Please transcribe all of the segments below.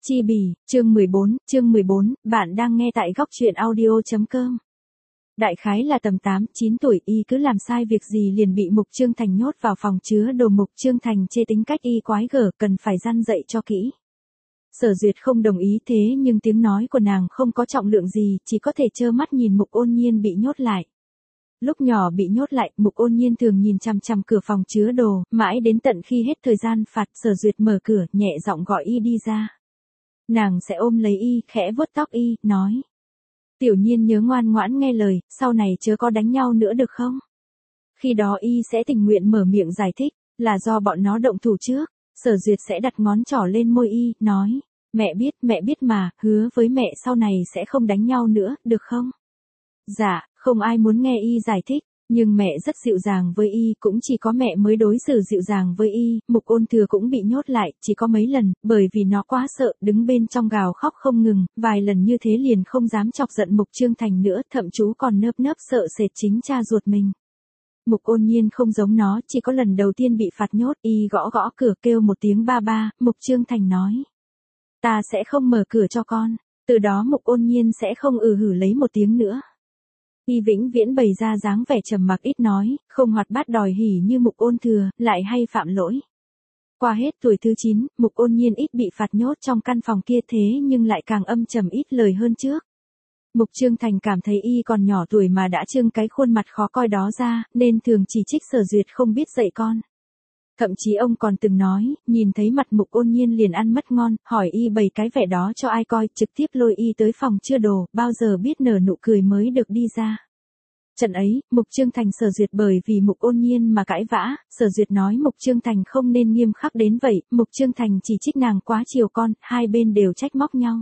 Chi bì, chương 14, bạn đang nghe tại góc truyện audio.com. Đại khái là tầm 8-9 tuổi, y cứ làm sai việc gì liền bị Mục Trương Thành nhốt vào phòng chứa đồ. Mục Trương Thành chê tính cách y quái gở, cần phải răn dạy cho kỹ. Sở Duyệt không đồng ý, thế nhưng tiếng nói của nàng không có trọng lượng gì, chỉ có thể trơ mắt nhìn Mục Ôn Nhiên bị nhốt lại. Lúc nhỏ bị nhốt lại, Mục Ôn Nhiên thường nhìn chằm chằm cửa phòng chứa đồ, mãi đến tận khi hết thời gian phạt, Sở Duyệt mở cửa, nhẹ giọng gọi y đi ra. Nàng sẽ ôm lấy y, khẽ vuốt tóc y, nói. Tiểu Nhiên nhớ ngoan ngoãn nghe lời, sau này chớ có đánh nhau nữa được không? Khi đó y sẽ tình nguyện mở miệng giải thích, là do bọn nó động thủ trước. Sở Duyệt sẽ đặt ngón trỏ lên môi y, nói. Mẹ biết mà, hứa với mẹ sau này sẽ không đánh nhau nữa, được không? Dạ, không ai muốn nghe y giải thích. Nhưng mẹ rất dịu dàng với y, cũng chỉ có mẹ mới đối xử dịu dàng với y. Mục Ôn Thừa cũng bị nhốt lại, chỉ có mấy lần, bởi vì nó quá sợ, đứng bên trong gào khóc không ngừng, vài lần như thế liền không dám chọc giận Mục Trương Thành nữa, thậm chú còn nơp nớp sợ sệt chính cha ruột mình. Mục Ôn Nhiên không giống nó, chỉ có lần đầu tiên bị phạt nhốt, y gõ gõ cửa kêu một tiếng ba ba, Mục Trương Thành nói. Ta sẽ không mở cửa cho con, từ đó Mục Ôn Nhiên sẽ không hử lấy một tiếng nữa. Y vĩnh viễn bày ra dáng vẻ trầm mặc ít nói, không hoạt bát đòi hỉ như Mục Ôn Thừa, lại hay phạm lỗi. Qua hết tuổi thứ 9, Mục Ôn Nhiên ít bị phạt nhốt trong căn phòng kia, thế nhưng lại càng âm trầm ít lời hơn trước. Mục Trương Thành cảm thấy y còn nhỏ tuổi mà đã trưng cái khuôn mặt khó coi đó ra, nên thường chỉ trích Sở Duyệt không biết dạy con. Thậm chí ông còn từng nói, nhìn thấy mặt Mục Ôn Nhiên liền ăn mất ngon, hỏi y bày cái vẻ đó cho ai coi, trực tiếp lôi y tới phòng chứa đồ, bao giờ biết nở nụ cười mới được đi ra. Trận ấy, Mục Trương Thành Sở Duyệt bởi vì Mục Ôn Nhiên mà cãi vã, Sở Duyệt nói Mục Trương Thành không nên nghiêm khắc đến vậy, Mục Trương Thành chỉ trích nàng quá chiều con, hai bên đều trách móc nhau.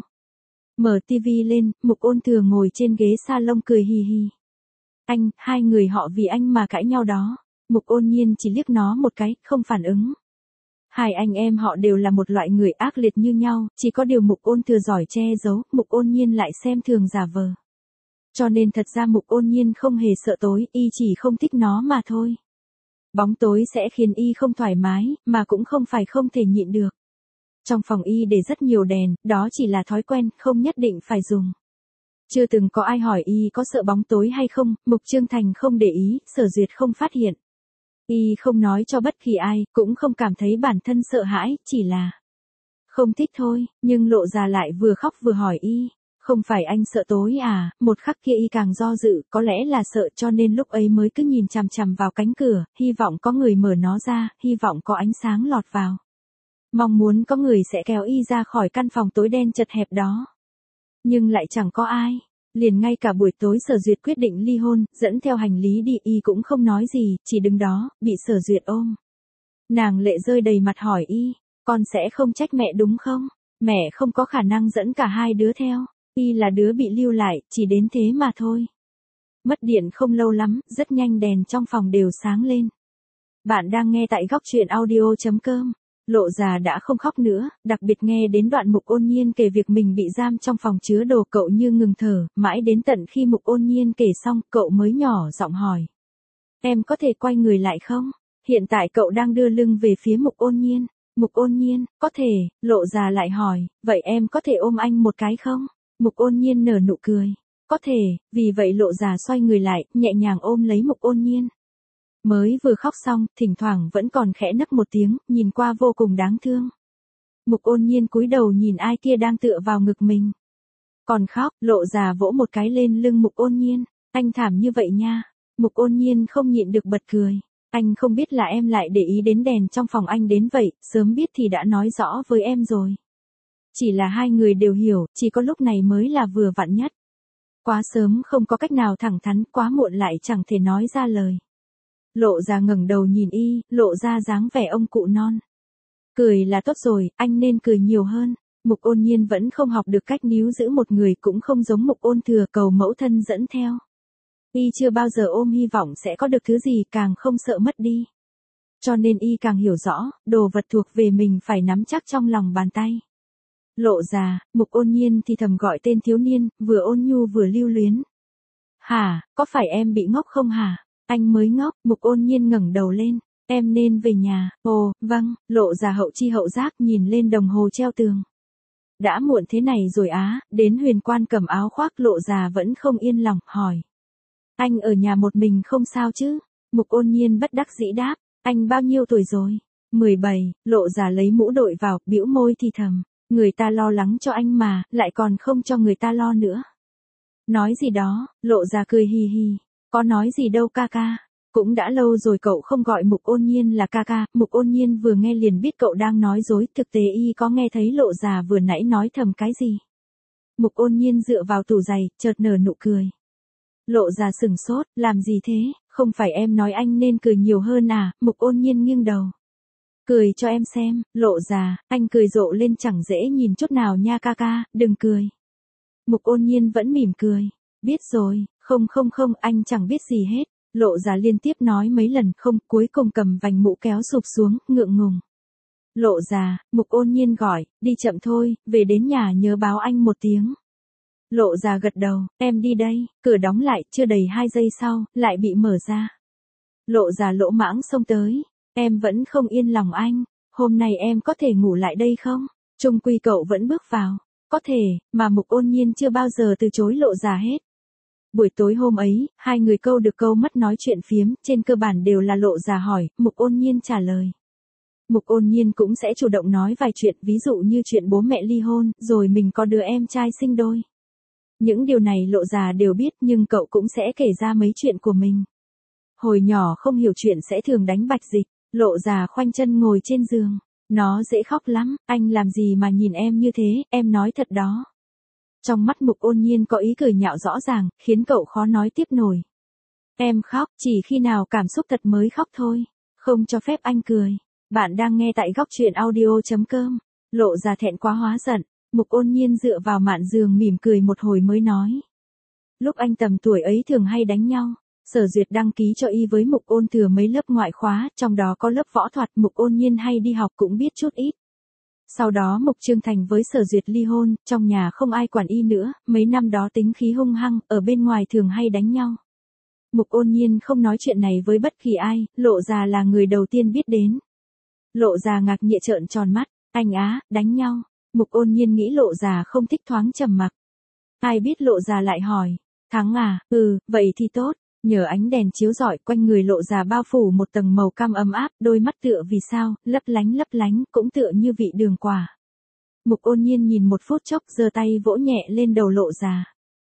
Mở tivi lên, Mục Ôn Thừa ngồi trên ghế salon cười hì hì. Anh, hai người họ vì anh mà cãi nhau đó. Mục Ôn Nhiên chỉ liếc nó một cái, không phản ứng. Hai anh em họ đều là một loại người ác liệt như nhau, chỉ có điều Mục Ôn Thừa giỏi che giấu, Mục Ôn Nhiên lại xem thường giả vờ. Cho nên thật ra Mục Ôn Nhiên không hề sợ tối, y chỉ không thích nó mà thôi. Bóng tối sẽ khiến y không thoải mái, mà cũng không phải không thể nhịn được. Trong phòng y để rất nhiều đèn, đó chỉ là thói quen, không nhất định phải dùng. Chưa từng có ai hỏi y có sợ bóng tối hay không, Mục Trương Thành không để ý, Sở Duyệt không phát hiện. Y không nói cho bất kỳ ai, cũng không cảm thấy bản thân sợ hãi, chỉ là không thích thôi, nhưng Lộ Già lại vừa khóc vừa hỏi y. Không phải anh sợ tối à? Một khắc kia y càng do dự, có lẽ là sợ cho nên lúc ấy mới cứ nhìn chằm chằm vào cánh cửa, hy vọng có người mở nó ra, hy vọng có ánh sáng lọt vào. Mong muốn có người sẽ kéo y ra khỏi căn phòng tối đen chật hẹp đó. Nhưng lại chẳng có ai. Liền ngay cả buổi tối Sở Duyệt quyết định ly hôn, dẫn theo hành lý đi, y cũng không nói gì, chỉ đứng đó, bị Sở Duyệt ôm. Nàng lệ rơi đầy mặt hỏi y, con sẽ không trách mẹ đúng không? Mẹ không có khả năng dẫn cả hai đứa theo. Y là đứa bị lưu lại, chỉ đến thế mà thôi. Mất điện không lâu lắm, rất nhanh đèn trong phòng đều sáng lên. Bạn đang nghe tại góc truyện audio.com. Lộ Già đã không khóc nữa, đặc biệt nghe đến đoạn Mục Ôn Nhiên kể việc mình bị giam trong phòng chứa đồ, cậu như ngừng thở, mãi đến tận khi Mục Ôn Nhiên kể xong, cậu mới nhỏ giọng hỏi. Em có thể quay người lại không? Hiện tại cậu đang đưa lưng về phía Mục Ôn Nhiên. Mục Ôn Nhiên, có thể, Lộ Già lại hỏi, vậy em có thể ôm anh một cái không? Mục Ôn Nhiên nở nụ cười. Có thể, vì vậy Lộ Già xoay người lại, nhẹ nhàng ôm lấy Mục Ôn Nhiên. Mới vừa khóc xong, thỉnh thoảng vẫn còn khẽ nấc một tiếng, nhìn qua vô cùng đáng thương. Mục Ôn Nhiên cúi đầu nhìn ai kia đang tựa vào ngực mình. Còn khóc, Lộ Già vỗ một cái lên lưng Mục Ôn Nhiên. Anh thảm như vậy nha. Mục Ôn Nhiên không nhịn được bật cười. Anh không biết là em lại để ý đến đèn trong phòng anh đến vậy, sớm biết thì đã nói rõ với em rồi. Chỉ là hai người đều hiểu, chỉ có lúc này mới là vừa vặn nhất. Quá sớm không có cách nào thẳng thắn, quá muộn lại chẳng thể nói ra lời. Lộ Già ngẩng đầu nhìn y, lộ ra dáng vẻ ông cụ non. Cười là tốt rồi, anh nên cười nhiều hơn. Mục Ôn Nhiên vẫn không học được cách níu giữ một người, cũng không giống Mục Ôn Thừa cầu mẫu thân dẫn theo. Y chưa bao giờ ôm hy vọng sẽ có được thứ gì, càng không sợ mất đi. Cho nên y càng hiểu rõ, đồ vật thuộc về mình phải nắm chắc trong lòng bàn tay. Lộ Già, Mục Ôn Nhiên thì thầm gọi tên thiếu niên, vừa ôn nhu vừa lưu luyến. Hả, có phải em bị ngốc không hả? Anh mới ngốc, Mục Ôn Nhiên ngẩng đầu lên. Em nên về nhà. Ồ, vâng, Lộ Già hậu chi hậu giác nhìn lên đồng hồ treo tường. Đã muộn thế này rồi á, đến Huyền Quan cầm áo khoác Lộ Già vẫn không yên lòng, hỏi. Anh ở nhà một mình không sao chứ? Mục Ôn Nhiên bất đắc dĩ đáp, anh bao nhiêu tuổi rồi? 17, Lộ Già lấy mũ đội vào, bĩu môi thì thầm. Người ta lo lắng cho anh mà, lại còn không cho người ta lo nữa. Nói gì đó, Lộ Già cười hì hì. Có nói gì đâu ca ca. Cũng đã lâu rồi cậu không gọi Mục Ôn Nhiên là ca ca. Mục Ôn Nhiên vừa nghe liền biết cậu đang nói dối. Thực tế y có nghe thấy Lộ Già vừa nãy nói thầm cái gì. Mục Ôn Nhiên dựa vào tủ giày, chợt nở nụ cười. Lộ Già sửng sốt, làm gì thế, không phải em nói anh nên cười nhiều hơn à? Mục Ôn Nhiên nghiêng đầu. Cười cho em xem. Lộ Già, anh cười rộ lên chẳng dễ nhìn chút nào nha ca ca, đừng cười. Mục Ôn Nhiên vẫn mỉm cười. Biết rồi, không, anh chẳng biết gì hết. Lộ Già liên tiếp nói mấy lần không, cuối cùng cầm vành mũ kéo sụp xuống, ngượng ngùng. Lộ Già, Mục Ôn Nhiên gọi, đi chậm thôi, về đến nhà nhớ báo anh một tiếng. Lộ Già gật đầu, em đi đây, cửa đóng lại, chưa đầy 2 giây sau, lại bị mở ra. Lộ Già lỗ mãng xông tới, em vẫn không yên lòng anh, hôm nay em có thể ngủ lại đây không? Chung quy cậu vẫn bước vào, có thể, mà Mục Ôn Nhiên chưa bao giờ từ chối Lộ Già hết. Buổi tối hôm ấy, hai người câu được câu mất nói chuyện phiếm, trên cơ bản đều là Lộ Già hỏi, Mục Ôn Nhiên trả lời. Mục Ôn Nhiên cũng sẽ chủ động nói vài chuyện, ví dụ như chuyện bố mẹ ly hôn, rồi mình có đứa em trai sinh đôi. Những điều này Lộ Già đều biết nhưng cậu cũng sẽ kể ra mấy chuyện của mình. Hồi nhỏ không hiểu chuyện sẽ thường đánh Bạch Dịch, Lộ Già khoanh chân ngồi trên giường. Nó dễ khóc lắm, anh làm gì mà nhìn em như thế, em nói thật đó. Trong mắt Mục Ôn Nhiên có ý cười nhạo rõ ràng, khiến cậu khó nói tiếp nổi. Em khóc, chỉ khi nào cảm xúc thật mới khóc thôi, không cho phép anh cười. Bạn đang nghe tại góc truyện audio.com. Lộ Già thẹn quá hóa giận, Mục Ôn Nhiên dựa vào mạn giường mỉm cười một hồi mới nói. Lúc anh tầm tuổi ấy thường hay đánh nhau. Sở Duyệt đăng ký cho y với Mục Ôn Thừa mấy lớp ngoại khóa, trong đó có lớp võ thuật. Mục Ôn Nhiên hay đi học cũng biết chút ít. Sau đó Mục Trương Thành với Sở Duyệt ly hôn, trong nhà không ai quản y nữa, mấy năm đó tính khí hung hăng, ở bên ngoài thường hay đánh nhau. Mục Ôn Nhiên không nói chuyện này với bất kỳ ai, Lộ Già là người đầu tiên biết đến. Lộ Già ngạc nhiên trợn tròn mắt, anh á, đánh nhau. Mục Ôn Nhiên nghĩ Lộ Già không thích thoáng trầm mặc. Ai biết Lộ Già lại hỏi, thắng à, vậy thì tốt. Nhờ ánh đèn chiếu rọi quanh người Lộ Già bao phủ một tầng màu cam ấm áp, đôi mắt tựa vì sao, lấp lánh, cũng tựa như vị đường quả. Mục Ôn Nhiên nhìn một phút chốc giơ tay vỗ nhẹ lên đầu Lộ Già.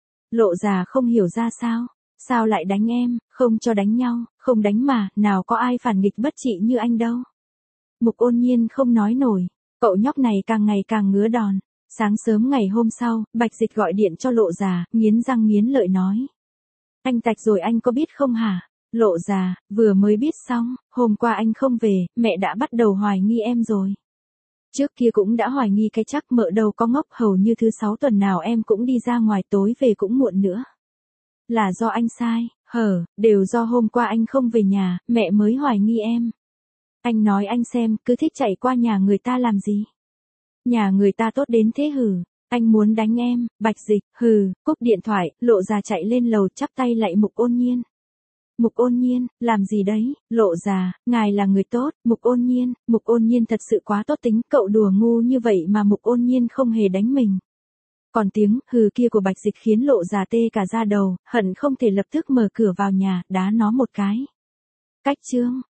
Lộ Già không hiểu ra sao lại đánh em, không cho đánh nhau, không đánh mà, nào có ai phản nghịch bất trị như anh đâu. Mục Ôn Nhiên không nói nổi, cậu nhóc này càng ngày càng ngứa đòn. Sáng sớm ngày hôm sau, Bạch Dịch gọi điện cho Lộ Già, nghiến răng nghiến lợi nói. Anh tạch rồi anh có biết không hả? Lộ Già, vừa mới biết xong, hôm qua anh không về, mẹ đã bắt đầu hoài nghi em rồi. Trước kia cũng đã hoài nghi cái chắc mợ đâu có ngốc, hầu như thứ 6 tuần nào em cũng đi ra ngoài, tối về cũng muộn nữa. Là do anh sai, đều do hôm qua anh không về nhà, mẹ mới hoài nghi em. Anh nói anh xem, cứ thích chạy qua nhà người ta làm gì? Nhà người ta tốt đến thế hử? Anh muốn đánh em. Bạch Dịch, cúp điện thoại, Lộ Già chạy lên lầu chắp tay lạy Mục Ôn Nhiên. Mục Ôn Nhiên, làm gì đấy? Lộ Già, ngài là người tốt. Mục Ôn Nhiên thật sự quá tốt tính, cậu đùa ngu như vậy mà Mục Ôn Nhiên không hề đánh mình. Còn tiếng hừ kia của Bạch Dịch khiến Lộ Già tê cả da đầu, hận không thể lập tức mở cửa vào nhà, đá nó một cái. Cách chương